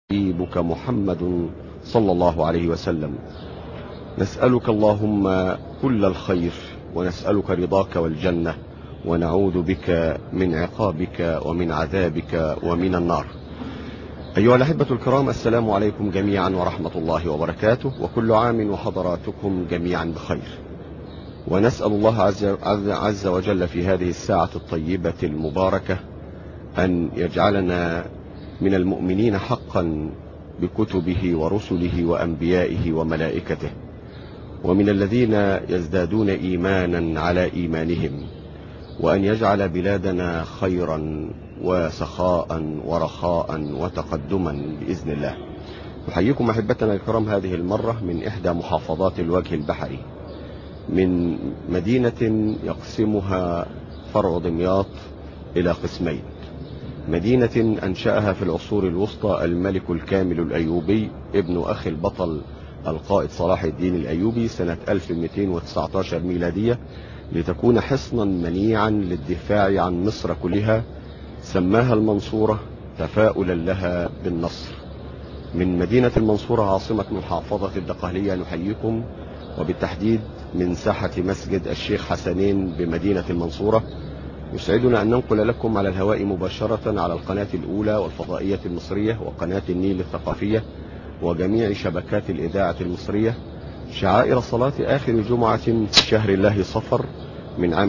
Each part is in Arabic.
حبيبك محمد صلى الله عليه وسلم. نسألك اللهم كل الخير، ونسألك رضاك والجنة، ونعوذ بك من عقابك ومن عذابك ومن النار. أيها الأحبة الكرام، السلام عليكم جميعا ورحمة الله وبركاته، وكل عام وحضراتكم جميعا بخير. ونسأل الله عز وجل في هذه الساعة الطيبة المباركة أن يجعلنا من المؤمنين حقا بكتبه ورسله وأنبيائه وملائكته، ومن الذين يزدادون إيمانا على إيمانهم، وأن يجعل بلادنا خيرا وسخاء ورخاء وتقدما بإذن الله. نحييكم أحبتنا الكرام هذه المرة من إحدى محافظات الوجه البحري، من مدينة يقسمها فرع دمياط إلى قسمين. مدينة أنشأها في العصور الوسطى الملك الكامل الأيوبي ابن أخي البطل القائد صلاح الدين الأيوبي سنة 1219 ميلادية، لتكون حصنا منيعا للدفاع عن مصر كلها، سماها المنصورة تفاؤلا لها بالنصر. من مدينة المنصورة عاصمة محافظة الدقهلية نحييكم، وبالتحديد من ساحة مسجد الشيخ حسنين بمدينة المنصورة. يسعدنا أن ننقل لكم على الهواء مباشرة على القناة الأولى والفضائية المصرية وقناة النيل الثقافية وجميع شبكات الإذاعة المصرية شعائر صلاة آخر جمعة في شهر الله صفر من عام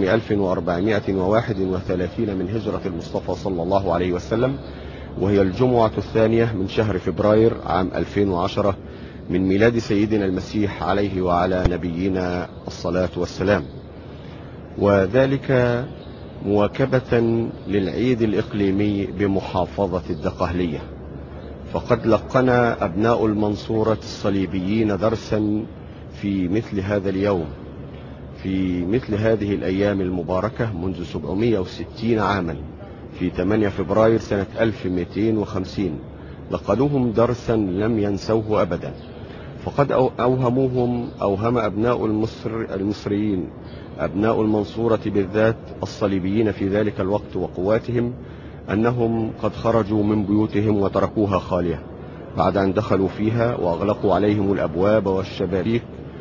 1431 من هجرة المصطفى صلى الله عليه وسلم، وهي الجمعة الثانية من شهر فبراير عام 2010 من ميلاد سيدنا المسيح عليه وعلى نبينا الصلاة والسلام، وذلك مواكبة للعيد الإقليمي بمحافظة الدقهلية. فقد لقنا أبناء المنصورة الصليبيين درسا في مثل هذا اليوم، في مثل هذه الأيام المباركة منذ 760 عاما، في 8 فبراير سنة 1250 لقنوهم درسا لم ينسوه أبدا. فقد أوهم أبناء المصريين، أبناء المنصورة بالذات الصليبيين في ذلك الوقت وقواتهم، أنهم قد خرجوا من بيوتهم وتركوها خالية بعد أن دخلوا فيها وأغلقوا عليهم الأبواب والشبابيك.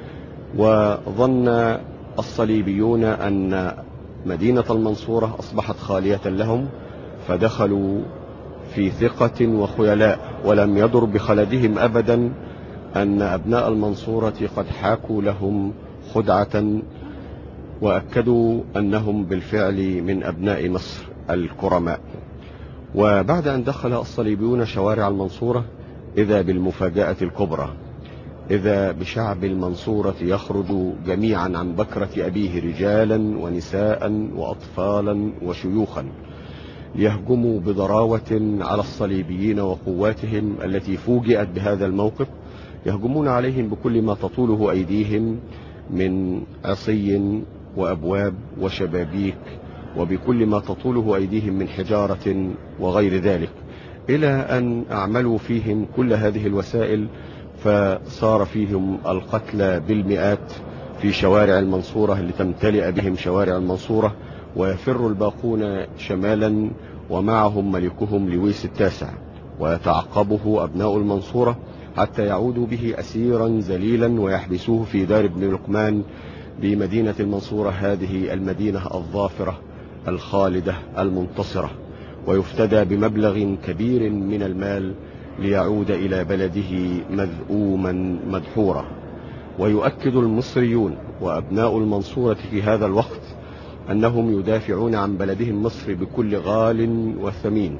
وظن الصليبيون أن مدينة المنصورة أصبحت خالية لهم، فدخلوا في ثقة وخيلاء، ولم يضر بخلدهم أبدا أن أبناء المنصورة قد حاكوا لهم خدعة، وأكدوا أنهم بالفعل من أبناء مصر الكرماء. وبعد أن دخل الصليبيون شوارع المنصورة، إذا بالمفاجأة الكبرى، إذا بشعب المنصورة يخرج جميعا عن بكرة أبيه، رجالا ونساء وأطفالا وشيوخا، ليهجموا بضراوة على الصليبيين وقواتهم التي فوجئت بهذا الموقف، يهجمون عليهم بكل ما تطوله أيديهم من عصي وأبواب وشبابيك، وبكل ما تطوله أيديهم من حجارة وغير ذلك، إلى أن أعملوا فيهم كل هذه الوسائل، فصار فيهم القتلى بالمئات في شوارع المنصورة لتمتلئ بهم شوارع المنصورة، ويفر الباقون شمالا ومعهم ملكهم لويس التاسع، ويتعقبه أبناء المنصورة حتى يعودوا به أسيرا ذليلا ويحبسوه في دار ابن لقمان بمدينة المنصورة، هذه المدينة الظافرة الخالدة المنتصرة، ويفتدى بمبلغ كبير من المال ليعود إلى بلده مذءوما مدحورا. ويؤكد المصريون وأبناء المنصورة في هذا الوقت أنهم يدافعون عن بلدهم مصر بكل غال وثمين،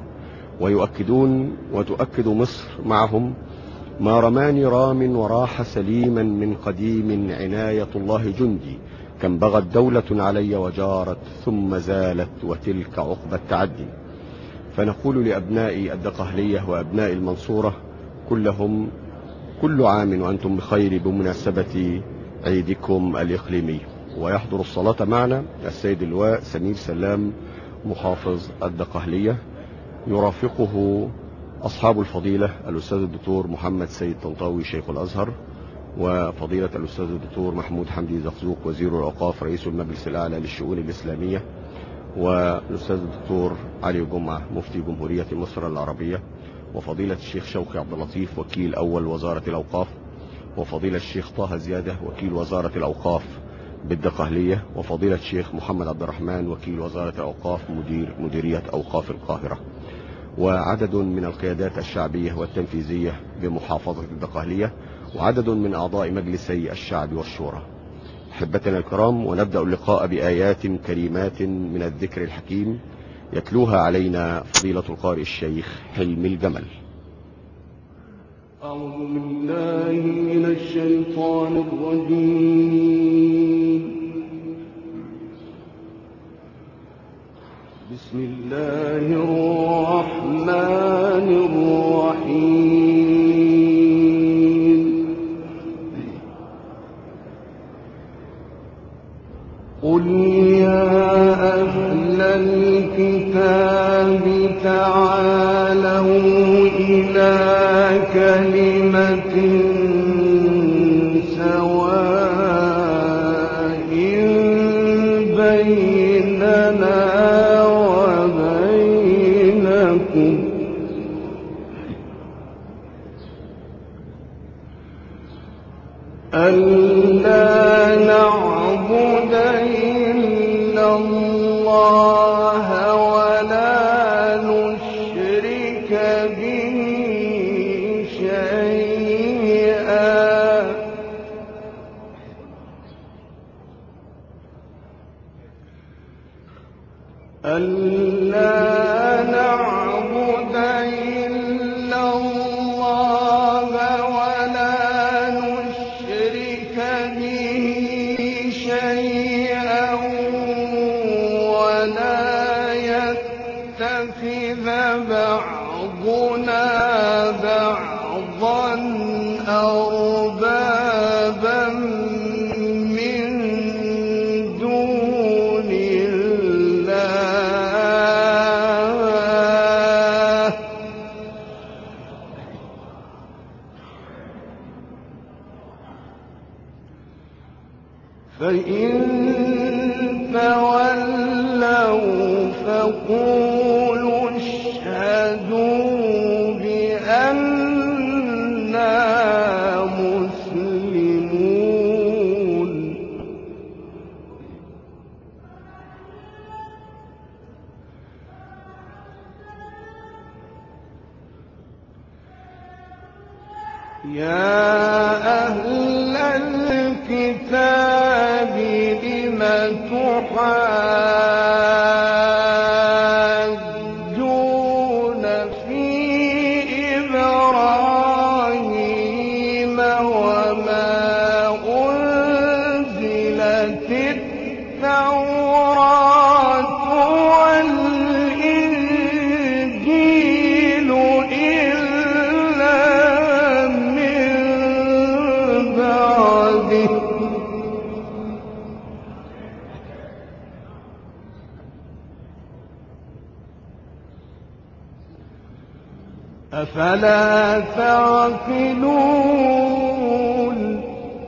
وتؤكد مصر معهم: ما رماني رام وراح سليما من قديم، عناية الله جندي، كم بغت دولة علي وجارت، ثم زالت وتلك عقبى التعدي. فنقول لأبناء الدقهلية وأبناء المنصورة كلهم: كل عام وأنتم بخير بمناسبة عيدكم الإقليمي. ويحضر الصلاة معنا السيد اللواء سمير سلام محافظ الدقهلية، يرافقه أصحاب الفضيلة الأستاذ الدكتور محمد سيد طنطاوي شيخ الأزهر، وفضيلة الأستاذ الدكتور محمود حمدي زقزوق وزير الأوقاف رئيس المجلس الأعلى للشؤون الإسلامية، والأستاذ الدكتور علي جمعة مفتي جمهورية مصر العربية، وفضيلة الشيخ شوقي عبد اللطيف وكيل أول وزارة الأوقاف، وفضيلة الشيخ طه زيادة وكيل وزارة الأوقاف بالدقهلية، وفضيلة الشيخ محمد عبد الرحمن وكيل وزارة الأوقاف مديرية أوقاف القاهرة، وعدد من القيادات الشعبية والتنفيذية بمحافظة الدقهلية، وعدد من أعضاء مجلسي الشعب والشورى. أحبتنا الكرام، ونبدأ اللقاء بآيات كريمات من الذكر الحكيم يتلوها علينا فضيلة القارئ الشيخ حلمي الجمل. أعوذ بالله من الشيطان الرجيم. بسم الله الرحمن الرحيم. قل يا أهل الكتاب تعالوا إلى كلمة سواء بيننا وبينكم ألا نعبد إلا الله ولا نشرك به شيئا ولا يتخذ بعضنا بعضا أربابا من دون الله فإن تولوا فقولوا اشهدوا بأننا مسلمون. يا أهل الكتاب لم تحاجون في إبراهيم وما أنزلت التوراة والإنجيل إلا من بعده أفلا تعقلون.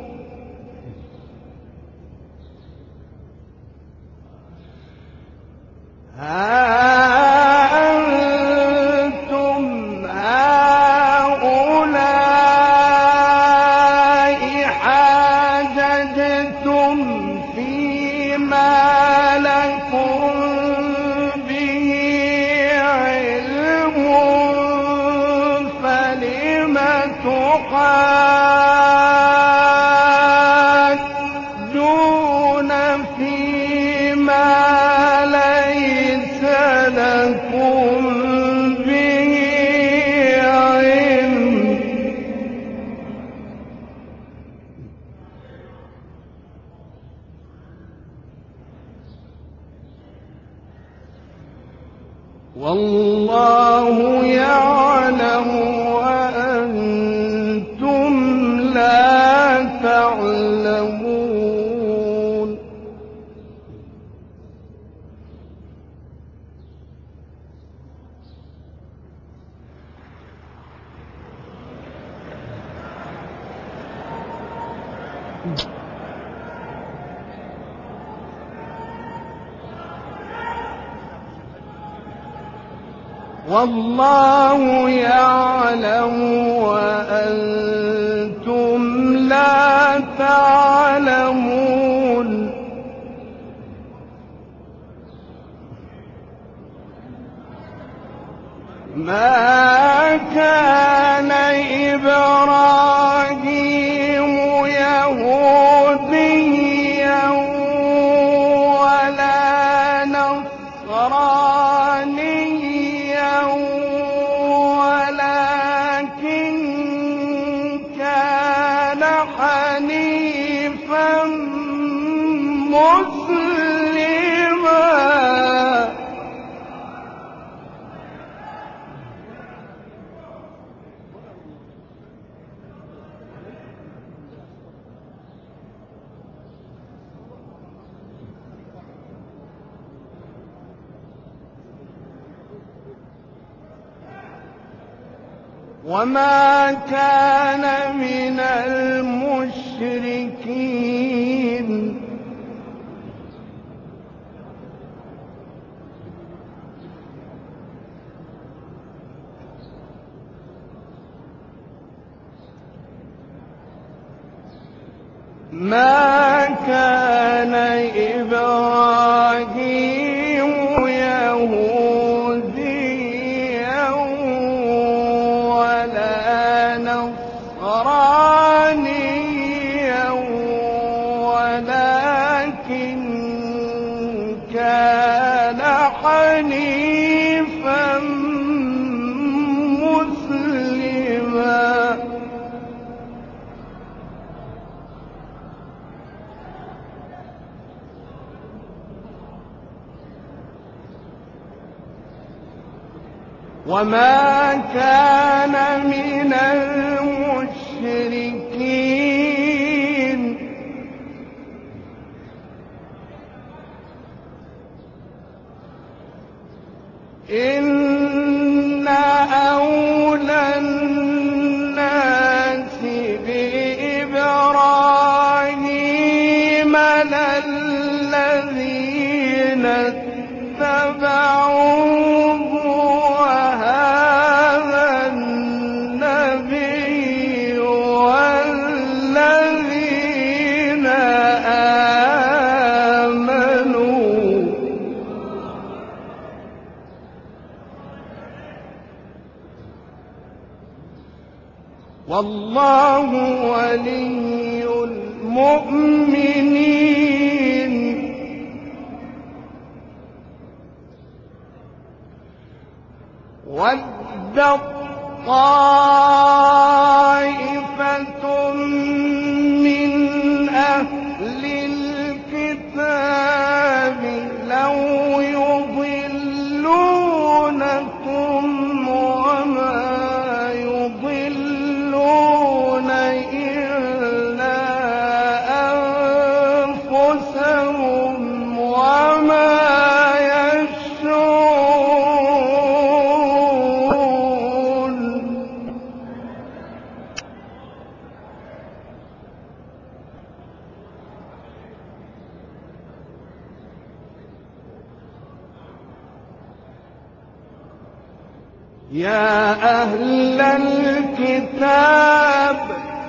أنتم هؤلاء حاججتم فيما لكم به علم فلم تحاجون فيما ليس لكم به علم. والله يعلم وأنتم لا تعلمون. والله يعلم وأنتم لا تعلمون. ما كان إبراهيم يهوديا ولا نصرانيا ولكن كان حنيفا مسلما. وما كان من المشركين. ما كان إبراهيم يهوديا ولا نصرانيا ولكن كان حنيفا مسلما. وما كان من المشركين. إن أولى الناس بإبراهيم للذين اتبعوه وهذا النبي والذين آمنوا. والله ولي المؤمنين. وَدَّت طَّائِفَةٌ من أهل الكتاب لو يضلونكم وما يضلون إلا أنفسهم وما يا أهل الكتاب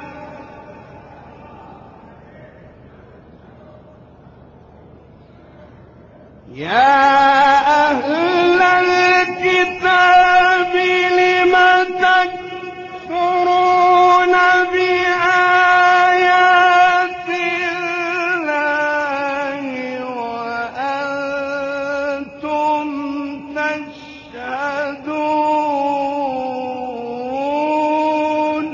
لم تكفرون بآيات الله وأنتم تشهدون.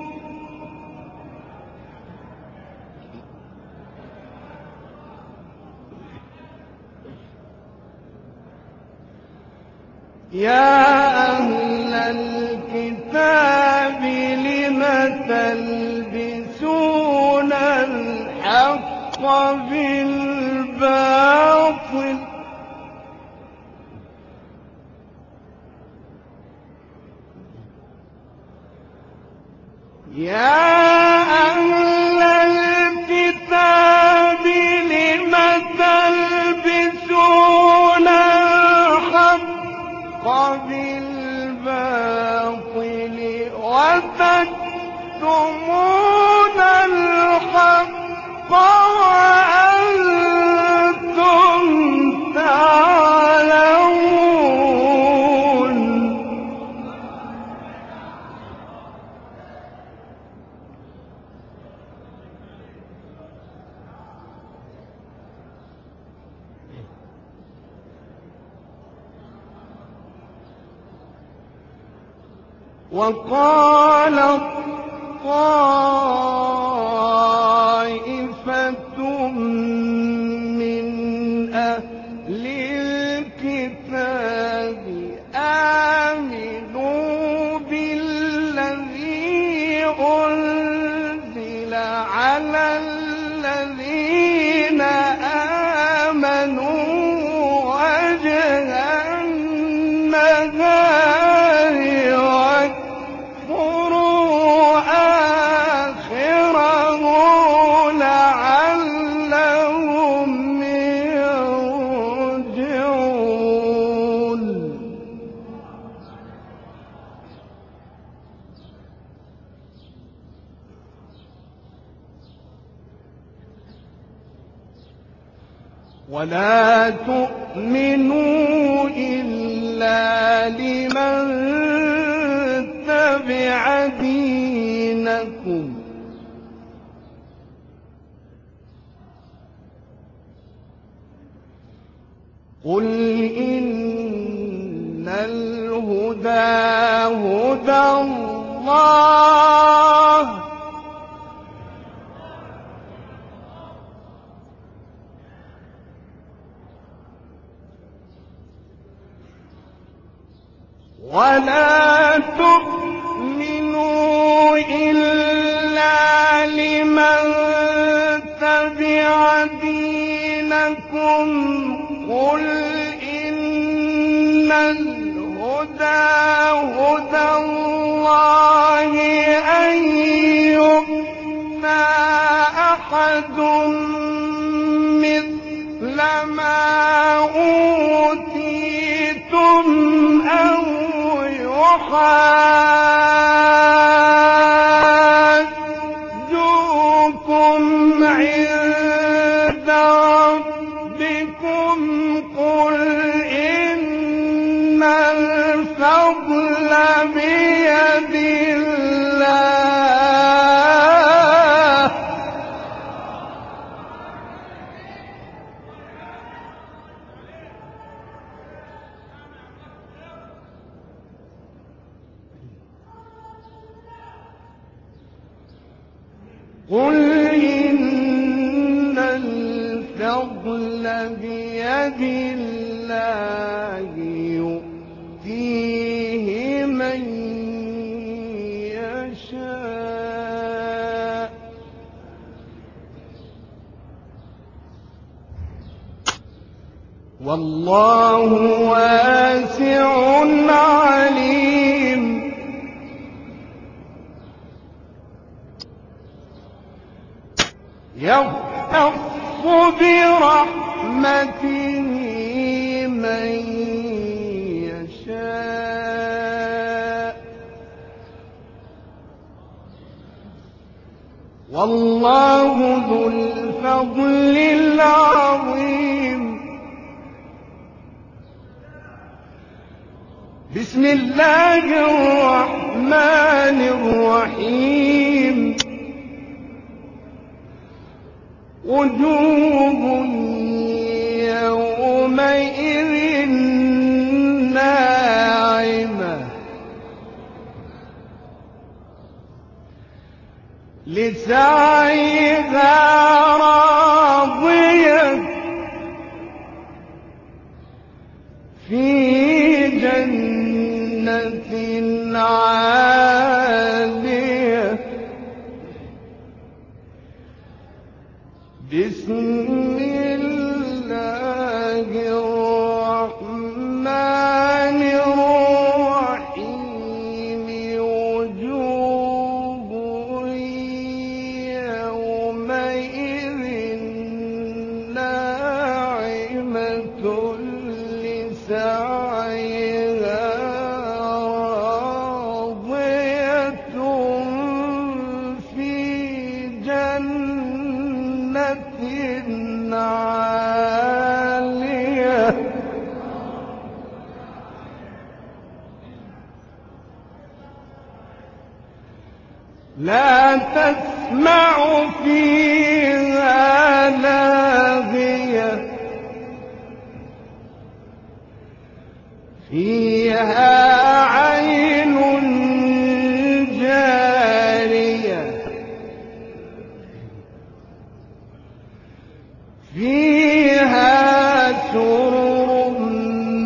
يا أهل الكتاب لم تلبسون الحق بالباطل يا أهل الكتاب لم تلبسون الحق بالباطل وقالت طائفة من أهل الكتاب آمنوا بالذي أنزل على الذين آمنوا وجه النهار واكفروا آخره لعلهم يرجعون. ولا تؤمنوا إلا لمن تبع دينكم قل إن الهدى هدى الله ولا تؤمنوا إلا لمن تبع دينكم قل إن الهدى هدى الله أن يؤتى أحد مثل ما أوتيتم أو يحاجوكم عند ربكم قل إن الفضل بيد الله قل إن الفضل بيد الله يؤتيه من يشاء والله واسع عليم. يختص برحمته من يشاء والله ذو الفضل العظيم. بسم الله الرحمن الرحيم وجوه يومئذ ناعمة لسعيها راضية في جنة عالية بسم الله الرحمن الرحيم وجوه يومئذ ناعمة لسعيها راضية في جنة عالية لا تسمع فيها لاغية فيها عين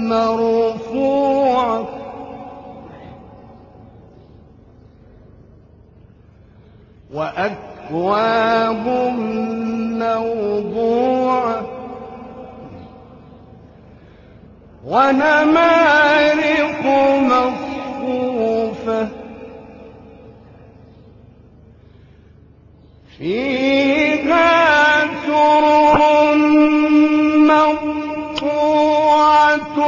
مرفوعة وأكواب موضوعة ونمارق مصفوفة فيها سرر مرفوعة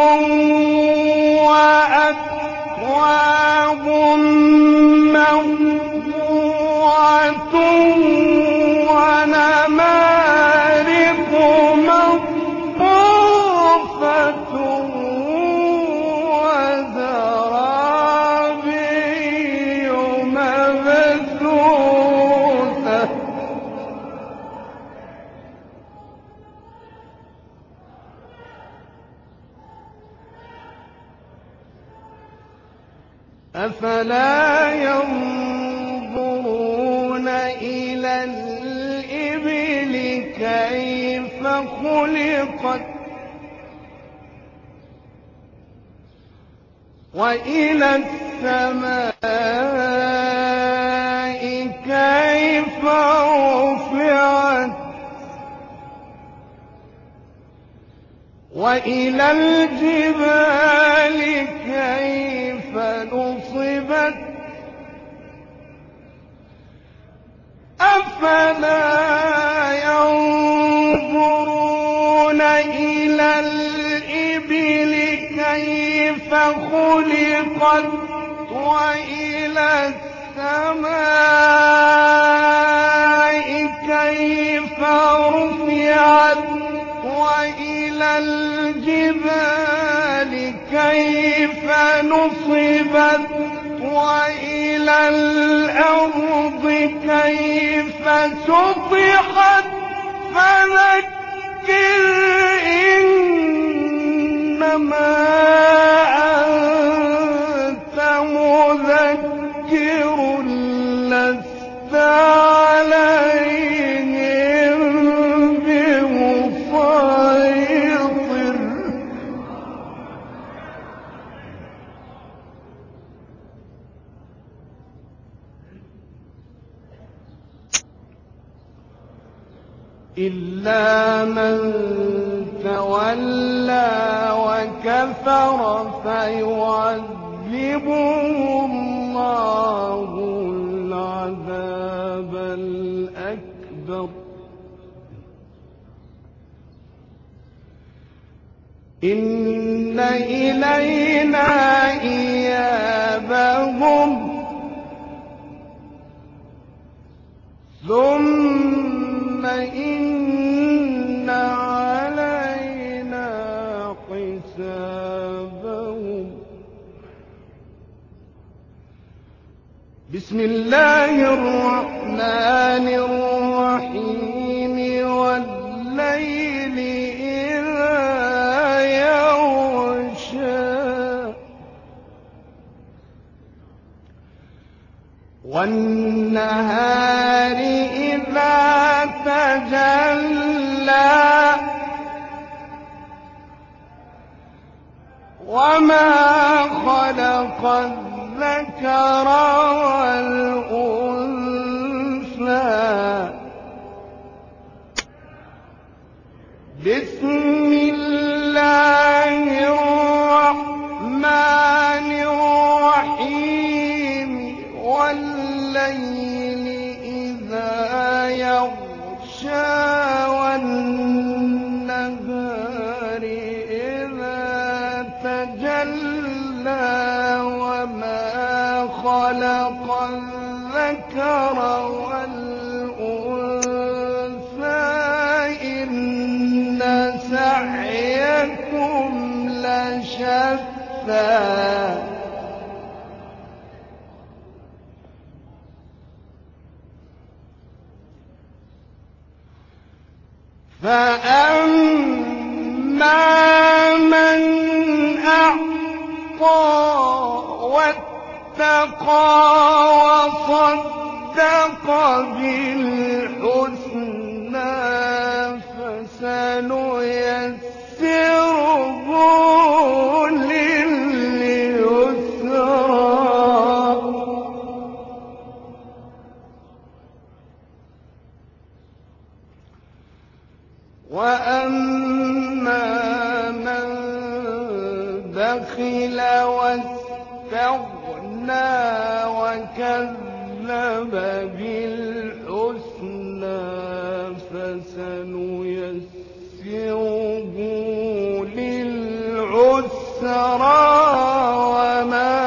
وأكواب موضوعة ونمارق مصفوفة وزرابي مبثوثة أفلا ينظرون إلى الإبل كيف خلقت وإلى السماء كيف رفعت وإلى الجبال كيف نصبت أفلا ينظرون إلى الإبل كيف خلقت وإلى السماء كيف رفعت وإلى الجبال كيف نصبت وإلى الأرض كيف سطحت فذكر إنما أنت مذكر لست عليهم بمسيطر إلا من تولى وكفر فيعذبه الله العذاب الأكبر إن إلينا إيابهم ثم إن علينا حسابهم بسم الله الرحمن الرحيم والليل إذا يغشى والنهار إذا تجلى وما خلق الذكر والأنثى بسم الله الرحمن الرحيم والليل إذا يغشى والنهار إذا تجلى وما خلق الذكر والأنثى إن سعيكم لشتى فأما من أعطى واتقى وصدق بالحسنى فسنيسره بخل واستغنى وكذب بالحسنى فسنيسره للعسرى وما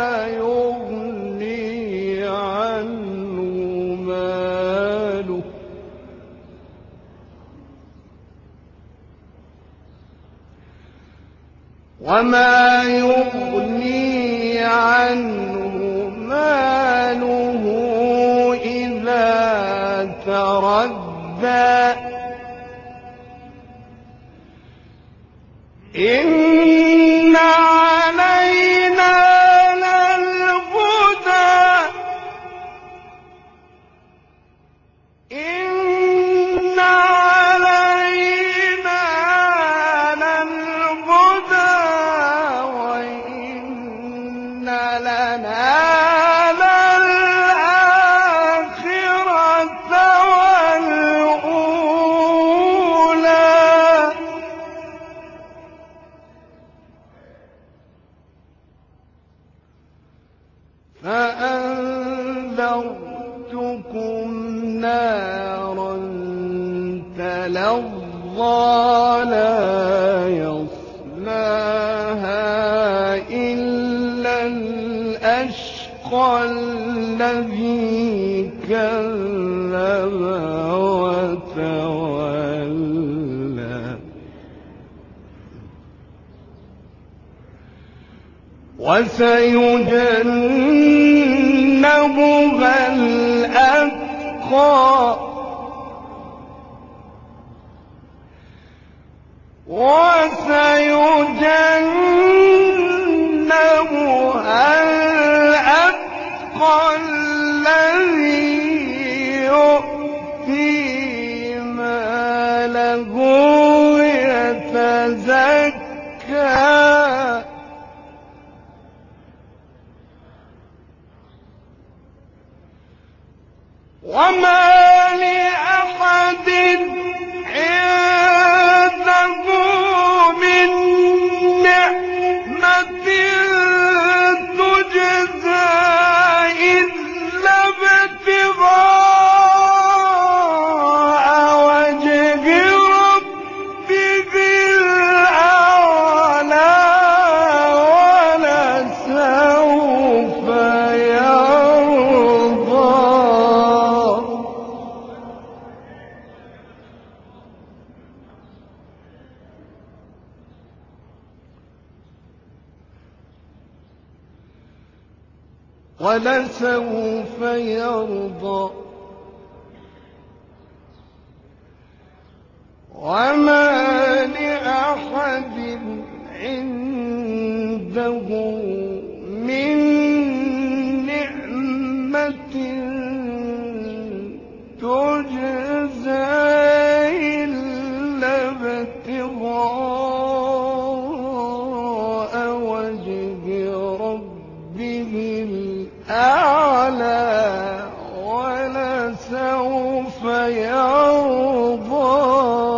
يغني عنه ماله إذا تردى إن علينا للهدى إن علينا للهدى وإن لنا للآخرة والأولى فأنذرتكم نارا تلظى لا يصلاها إلا الأشقى الذي كذب وتولى وسيجنبها الأتقى الذي يؤتي ماله يتزكى وما لأحد عنده من نعمة تجزى إلا ابتغاء وجه ربه الأعلى ولسوف يرضى ولسوف يرضى وما لأحد عنده من نعمة تجزى إلا ابتغاء وجه ربه الأعلى ولسوف يرضى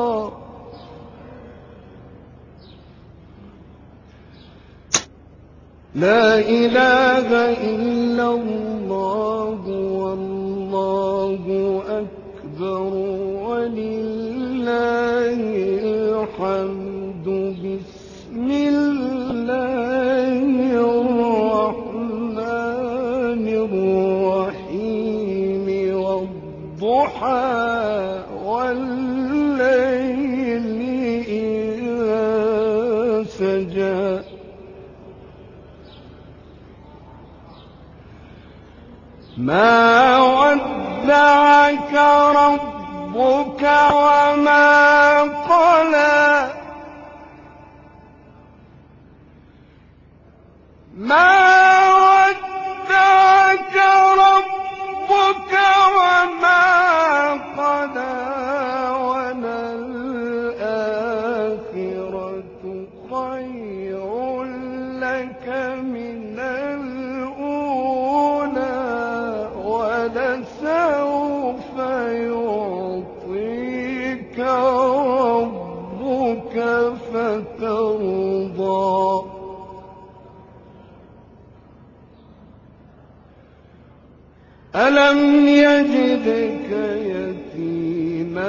لا إله إلا الله والله أكبر ولله الحمد بسم الله الرحمن الرحيم والضحى والليل إذا سجى ما ودعك ربك وما قلى ما ودعك ربك وما قلى وللآخرة خير لك من الأولى ولسوف يعطيك ربك فترضى ألم يجدك يتيما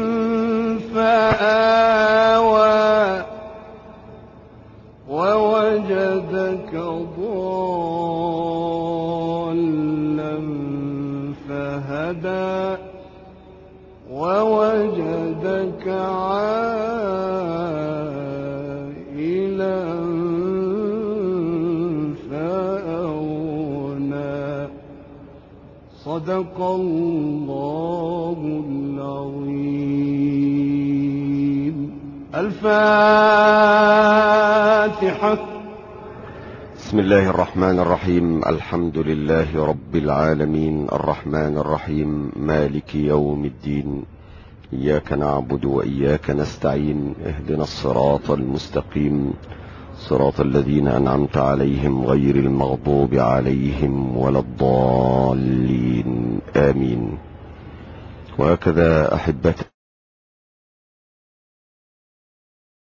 فآوى ووجدك ضالا فهدى ووجدك عائلا فأغنى. صدق الله العظيم. الفاتحة. بسم الله الرحمن الرحيم. الحمد لله رب العالمين، الرحمن الرحيم، مالك يوم الدين. إياك نعبد وإياك نستعين. اهدنا الصراط المستقيم، صراط الذين أنعمت عليهم غير المغضوب عليهم ولا الضالين، آمين. وهكذا أحبتي